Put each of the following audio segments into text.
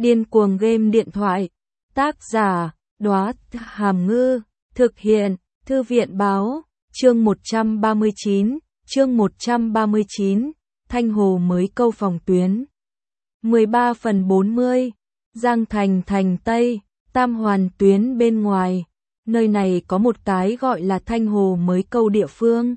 Điên cuồng game điện thoại. Tác giả, Đóa Hàm Ngư. Thực hiện, Thư viện Báo. Chương 139, Thanh Hồ mới câu phòng tuyến. 13/40. Giang Thành thành Tây, Tam Hoàn tuyến bên ngoài. Nơi này có một cái gọi là Thanh Hồ mới câu địa phương.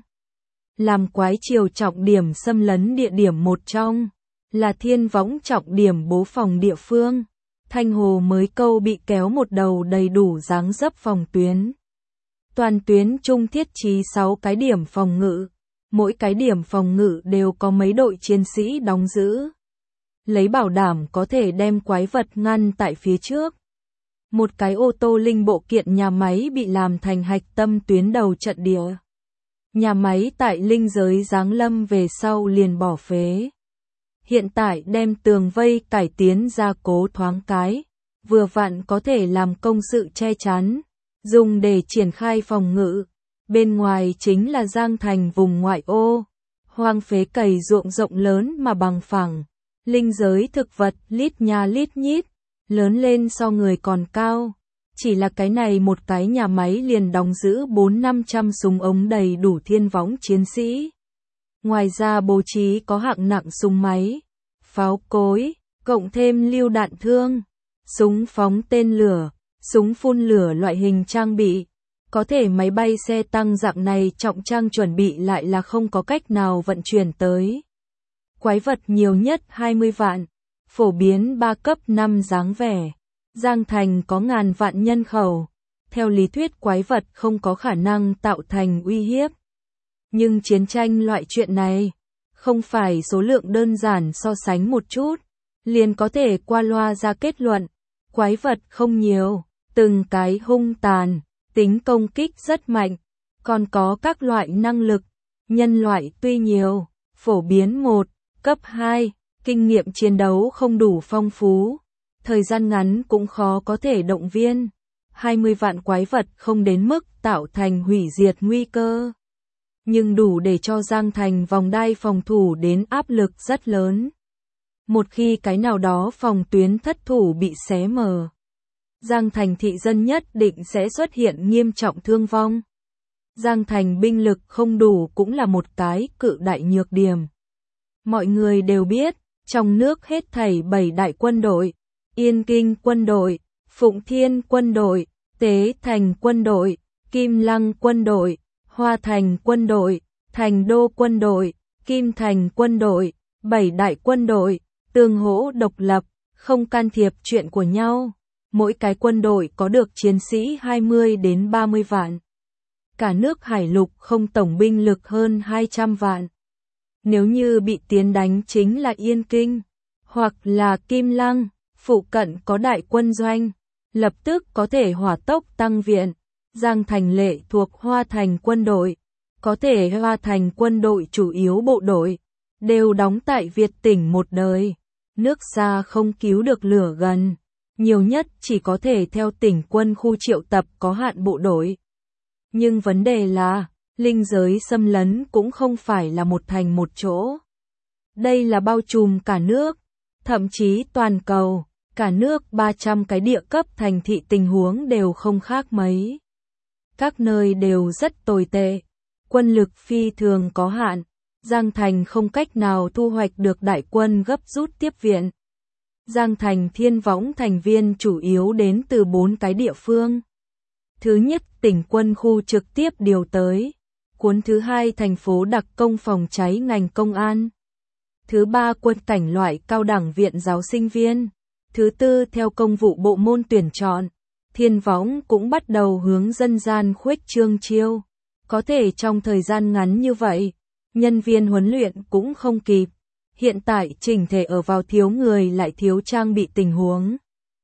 Làm Quái Triều trọng điểm xâm lấn địa điểm một trong, là Thiên Võng trọng điểm bố phòng địa phương. Thanh Hồ mới câu bị kéo một đầu đầy đủ dáng dấp phòng tuyến. Toàn tuyến trung thiết trí 6 cái điểm phòng ngự. Mỗi cái điểm phòng ngự đều có mấy đội chiến sĩ đóng giữ, lấy bảo đảm có thể đem quái vật ngăn tại phía trước. Một cái ô tô linh bộ kiện nhà máy bị làm thành hạch tâm tuyến đầu trận địa. Nhà máy tại linh giới giáng lâm về sau liền bỏ phế. Hiện tại đem tường vây cải tiến gia cố thoáng cái, vừa vặn có thể làm công sự che chắn, dùng để triển khai phòng ngự. Bên ngoài chính là Giang Thành vùng ngoại ô, hoang phế cày ruộng rộng lớn mà bằng phẳng, linh giới thực vật lít nha lít nhít, lớn lên so người còn cao. Chỉ là cái này một cái nhà máy liền đóng giữ 400-500 súng ống đầy đủ Thiên Võng chiến sĩ. Ngoài ra bố trí có hạng nặng súng máy, pháo cối, cộng thêm lưu đạn thương, súng phóng tên lửa, súng phun lửa loại hình trang bị. Có thể máy bay xe tăng dạng này trọng trang chuẩn bị lại là không có cách nào vận chuyển tới. Quái vật nhiều nhất 20 vạn, phổ biến 3 cấp 5 dáng vẻ. Giang Thành có ngàn vạn nhân khẩu, theo lý thuyết quái vật không có khả năng tạo thành uy hiếp. Nhưng chiến tranh loại chuyện này, không phải số lượng đơn giản so sánh một chút, liền có thể qua loa ra kết luận. Quái vật không nhiều, từng cái hung tàn, tính công kích rất mạnh, còn có các loại năng lực. Nhân loại tuy nhiều, phổ biến 1, cấp 2, kinh nghiệm chiến đấu không đủ phong phú, thời gian ngắn cũng khó có thể động viên. 20 vạn quái vật không đến mức tạo thành hủy diệt nguy cơ, nhưng đủ để cho Giang Thành vòng đai phòng thủ đến áp lực rất lớn. Một khi cái nào đó phòng tuyến thất thủ bị xé mở, Giang Thành thị dân nhất định sẽ xuất hiện nghiêm trọng thương vong. Giang Thành binh lực không đủ cũng là một cái cự đại nhược điểm. Mọi người đều biết, trong nước hết thảy 7 đại quân đội, Yên Kinh quân đội, Phụng Thiên quân đội, Tế Thành quân đội, Kim Lăng quân đội, Hoa Thành quân đội, Thành Đô quân đội, Kim Thành quân đội, 7 đại quân đội, tương hỗ độc lập, không can thiệp chuyện của nhau. Mỗi cái quân đội có được chiến sĩ 20 đến 30 vạn. Cả nước hải lục không tổng binh lực hơn 200 vạn. Nếu như bị tiến đánh chính là Yên Kinh, hoặc là Kim Lăng, phụ cận có đại quân doanh, lập tức có thể hỏa tốc tăng viện. Giang Thành lệ thuộc Hoa Thành quân đội, có thể Hoa Thành quân đội chủ yếu bộ đội, đều đóng tại Việt tỉnh một đời. Nước xa không cứu được lửa gần, nhiều nhất chỉ có thể theo tỉnh quân khu triệu tập có hạn bộ đội. Nhưng vấn đề là, linh giới xâm lấn cũng không phải là một thành một chỗ. Đây là bao trùm cả nước, thậm chí toàn cầu, cả nước 300 cái địa cấp thành thị tình huống đều không khác mấy. Các nơi đều rất tồi tệ, quân lực phi thường có hạn, Giang Thành không cách nào thu hoạch được đại quân gấp rút tiếp viện. Giang Thành Thiên Võng thành viên chủ yếu đến từ 4 cái địa phương. Thứ nhất, tỉnh quân khu trực tiếp điều tới. Cuốn thứ 2, thành phố đặc công phòng cháy ngành công an. Thứ 3, quân cảnh loại cao đẳng viện giáo sinh viên. Thứ 4, theo công vụ bộ môn tuyển chọn. Thiên Võng cũng bắt đầu hướng dân gian khuếch trương chiêu. Có thể trong thời gian ngắn như vậy, nhân viên huấn luyện cũng không kịp. Hiện tại chỉnh thể ở vào thiếu người lại thiếu trang bị tình huống.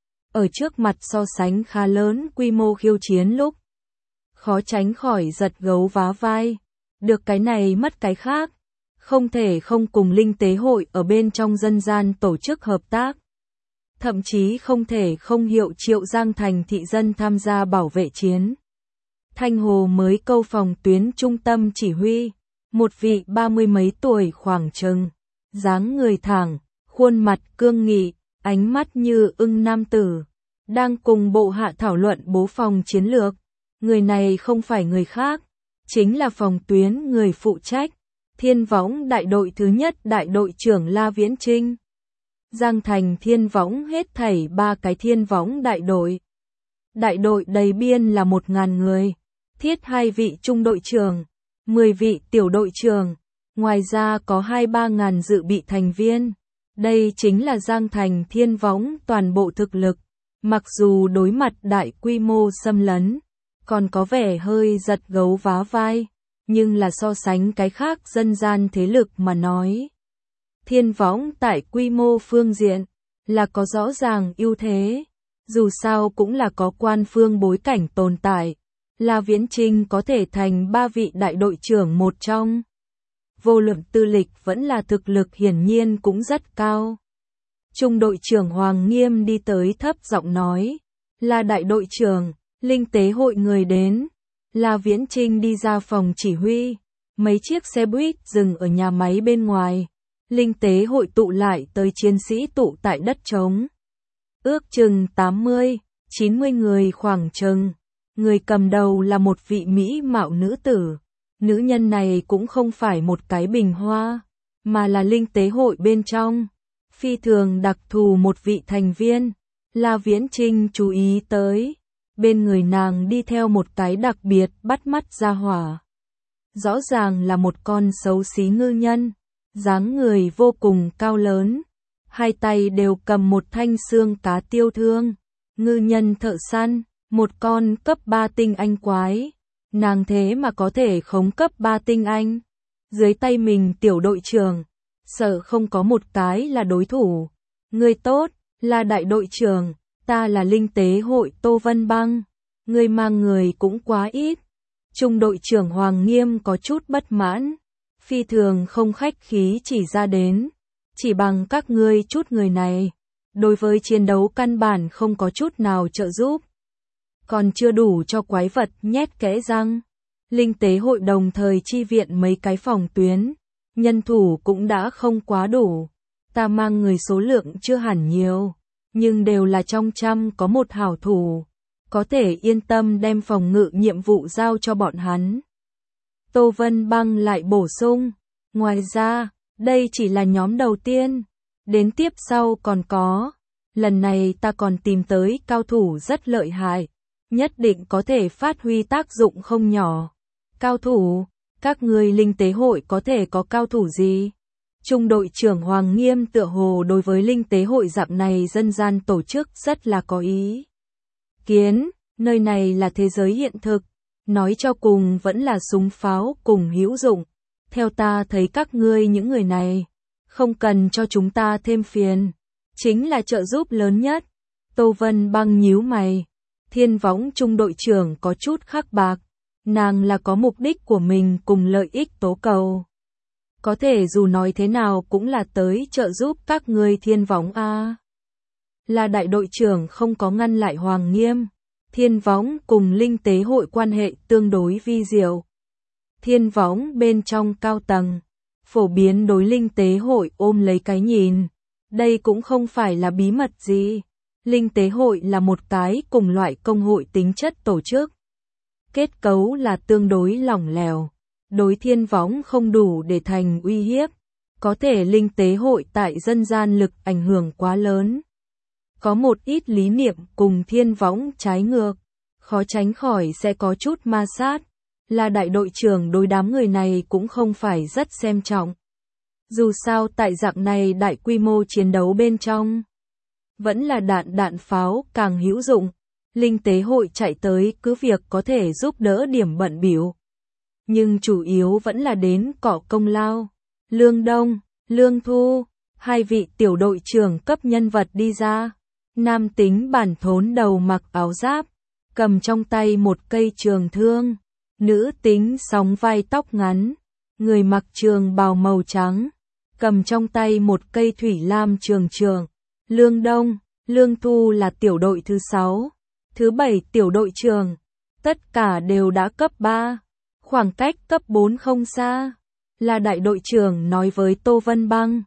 Ở trước mặt so sánh khá lớn quy mô khiêu chiến lúc, khó tránh khỏi giật gấu vá vai. Được cái này mất cái khác, không thể không cùng linh tế hội ở bên trong dân gian tổ chức hợp tác. Thậm chí không thể không hiệu triệu Giang Thành thị dân tham gia bảo vệ chiến. Thanh Hồ mới câu phòng tuyến trung tâm chỉ huy, một vị 30 mấy tuổi khoảng chừng, dáng người thẳng, khuôn mặt cương nghị, ánh mắt như ưng nam tử, đang cùng bộ hạ thảo luận bố phòng chiến lược. Người này không phải người khác, chính là phòng tuyến người phụ trách, Thiên Võng đại đội thứ nhất đại đội trưởng La Viễn Chinh. Giang thành Thiên Võng hết thảy 3 cái Thiên Võng đại đội. Đại đội đầy biên là 1.000 người, thiết 2 vị trung đội trưởng, 10 vị tiểu đội trưởng, ngoài ra có 2-3 ngàn dự bị thành viên. Đây chính là Giang thành Thiên Võng toàn bộ thực lực, mặc dù đối mặt đại quy mô xâm lấn, còn có vẻ hơi giật gấu vá vai, nhưng là so sánh cái khác dân gian thế lực mà nói. Thiên Võng tại quy mô phương diện là có rõ ràng ưu thế, dù sao cũng là có quan phương bối cảnh tồn tại, La Viễn Chinh có thể thành 3 vị đại đội trưởng một trong. Vô luận tư lịch vẫn là thực lực hiển nhiên cũng rất cao. Trung đội trưởng Hoàng Nghiêm đi tới thấp giọng nói, là đại đội trưởng, linh tế hội người đến. La Viễn Chinh đi ra phòng chỉ huy, mấy chiếc xe buýt dừng ở nhà máy bên ngoài. Linh tế hội tụ lại tới chiến sĩ tụ tại đất trống. Ước chừng 80, 90 người khoảng chừng. Người cầm đầu là một vị mỹ mạo nữ tử. Nữ nhân này cũng không phải một cái bình hoa, mà là linh tế hội bên trong. Phi thường đặc thù một vị thành viên. La Viễn Chinh chú ý tới. Bên người nàng đi theo một cái đặc biệt bắt mắt ra hỏa. Rõ ràng là một con xấu xí ngư nhân. Dáng người vô cùng cao lớn. Hai tay đều cầm một thanh xương cá tiêu thương. Ngư nhân thợ săn, một con cấp 3 tinh anh quái. Nàng thế mà có thể khống cấp 3 tinh anh. Dưới tay mình tiểu đội trưởng, sợ không có một cái là đối thủ. Người tốt, là đại đội trưởng, ta là linh tế hội Tô Vân Băng. Người mang người cũng quá ít. Trung đội trưởng Hoàng Nghiêm có chút bất mãn. Phi thường không khách khí chỉ ra đến. Chỉ bằng các ngươi chút người này, đối với chiến đấu căn bản không có chút nào trợ giúp. Còn chưa đủ cho quái vật nhét kẽ răng. Linh tế hội đồng thời chi viện mấy cái phòng tuyến. Nhân thủ cũng đã không quá đủ. Ta mang người số lượng chưa hẳn nhiều, nhưng đều là trong trăm có một hảo thủ. Có thể yên tâm đem phòng ngự nhiệm vụ giao cho bọn hắn. Tô Vân Băng lại bổ sung. Ngoài ra, đây chỉ là nhóm đầu tiên. Đến tiếp sau còn có. Lần này ta còn tìm tới cao thủ rất lợi hại. Nhất định có thể phát huy tác dụng không nhỏ. Cao thủ, các ngươi linh tế hội có thể có cao thủ gì? Trung đội trưởng Hoàng Nghiêm tựa hồ đối với linh tế hội dạng này dân gian tổ chức rất là có ý kiến, nơi này là thế giới hiện thực, nói cho cùng vẫn là súng pháo cùng hữu dụng. Theo ta thấy các ngươi những người này, không cần cho chúng ta thêm phiền, chính là trợ giúp lớn nhất. Tô Vân Băng nhíu mày. Thiên Võng trung đội trưởng có chút khắc bạc, nàng là có mục đích của mình cùng lợi ích tố cầu. Có thể dù nói thế nào cũng là tới trợ giúp các ngươi Thiên Võng a. Là đại đội trưởng không có ngăn lại Hoàng Nghiêm. Thiên Võng cùng linh tế hội quan hệ tương đối vi diệu. Thiên Võng bên trong cao tầng, phổ biến đối linh tế hội ôm lấy cái nhìn. Đây cũng không phải là bí mật gì. Linh tế hội là một cái cùng loại công hội tính chất tổ chức. Kết cấu là tương đối lỏng lẻo. Đối Thiên Võng không đủ để thành uy hiếp. Có thể linh tế hội tại dân gian lực ảnh hưởng quá lớn. Có một ít lý niệm cùng Thiên Võng trái ngược. Khó tránh khỏi sẽ có chút ma sát. Là đại đội trưởng đối đám người này cũng không phải rất xem trọng. Dù sao tại dạng này đại quy mô chiến đấu bên trong, vẫn là đạn pháo càng hữu dụng. Linh tế hội chạy tới cứ việc có thể giúp đỡ điểm bận bịu, nhưng chủ yếu vẫn là đến cọ công lao. Lương Đông, Lương Thu, hai vị tiểu đội trưởng cấp nhân vật đi ra. Nam tính bản thốn đầu mặc áo giáp, cầm trong tay một cây trường thương. Nữ tính sóng vai tóc ngắn, người mặc trường bào màu trắng, cầm trong tay một cây thủy lam trường. Lương Đông, Lương Thu là tiểu đội thứ 6, thứ 7 tiểu đội trưởng, tất cả đều đã cấp 3, khoảng cách cấp 4 không xa. Là đại đội trưởng nói với Tô Vân Băng,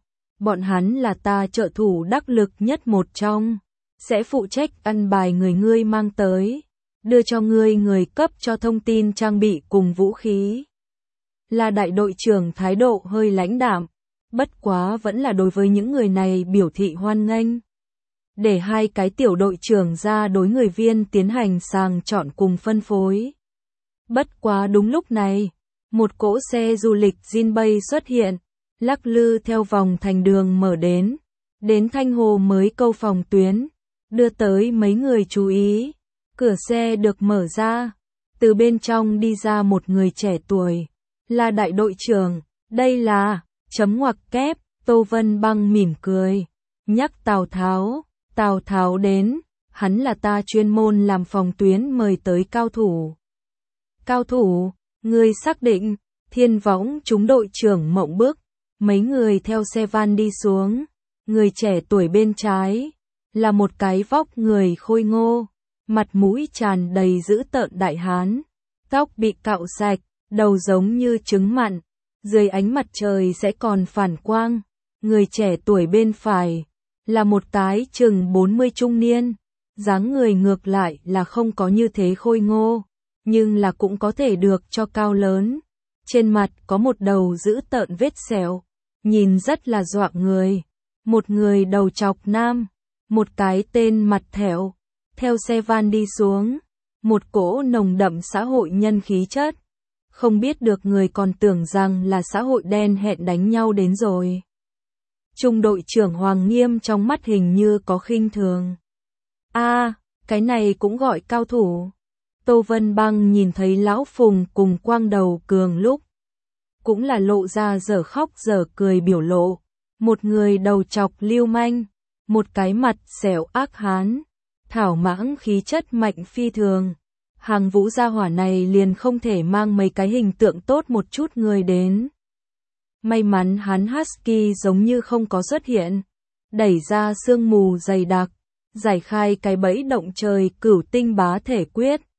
bọn hắn là ta trợ thủ đắc lực nhất một trong, sẽ phụ trách ăn bài người ngươi mang tới, đưa cho ngươi người cấp cho thông tin trang bị cùng vũ khí. Là đại đội trưởng thái độ hơi lãnh đạm, bất quá vẫn là đối với những người này biểu thị hoan nghênh. Để hai cái tiểu đội trưởng ra đối người viên tiến hành sàng chọn cùng phân phối. Bất quá đúng lúc này, một cỗ xe du lịch Jinbei xuất hiện, lắc lư theo vòng thành đường mở đến Thanh Hồ mới câu phòng tuyến, đưa tới mấy người chú ý. Cửa xe được mở ra, từ bên trong đi ra một người trẻ tuổi, là đại đội trưởng, đây là, chấm ngoặc kép, Tô Vân Băng mỉm cười, nhắc Tào Tháo đến, hắn là ta chuyên môn làm phòng tuyến mời tới cao thủ. Cao thủ, người xác định, Thiên Võng chúng đội trưởng mộng bức, mấy người theo xe van đi xuống, người trẻ tuổi bên trái, là một cái vóc người khôi ngô, mặt mũi tràn đầy dữ tợn đại hán, tóc bị cạo sạch, đầu giống như trứng mặn, dưới ánh mặt trời sẽ còn phản quang. Người trẻ tuổi bên phải là một tái chừng 40 trung niên, dáng người ngược lại là không có như thế khôi ngô, nhưng là cũng có thể được cho cao lớn. Trên mặt có một đầu dữ tợn vết sẹo, nhìn rất là dọa người. Một người đầu chọc nam, một cái tên mặt thẹo, theo xe van đi xuống, một cỗ nồng đậm xã hội nhân khí chất. Không biết được người còn tưởng rằng là xã hội đen hẹn đánh nhau đến rồi. Trung đội trưởng Hoàng Nghiêm trong mắt hình như có khinh thường. Cái này cũng gọi cao thủ. Tô Vân Băng nhìn thấy Lão Phùng cùng Quang Đầu Cường lúc, cũng là lộ ra dở khóc dở cười biểu lộ. Một người đầu chọc lưu manh, một cái mặt xẻo ác hán, thảo mãng khí chất mạnh phi thường. Hàng Vũ gia hỏa này liền không thể mang mấy cái hình tượng tốt một chút người đến. May mắn hắn Husky giống như không có xuất hiện, đẩy ra sương mù dày đặc, giải khai cái bẫy động trời cửu tinh bá thể quyết.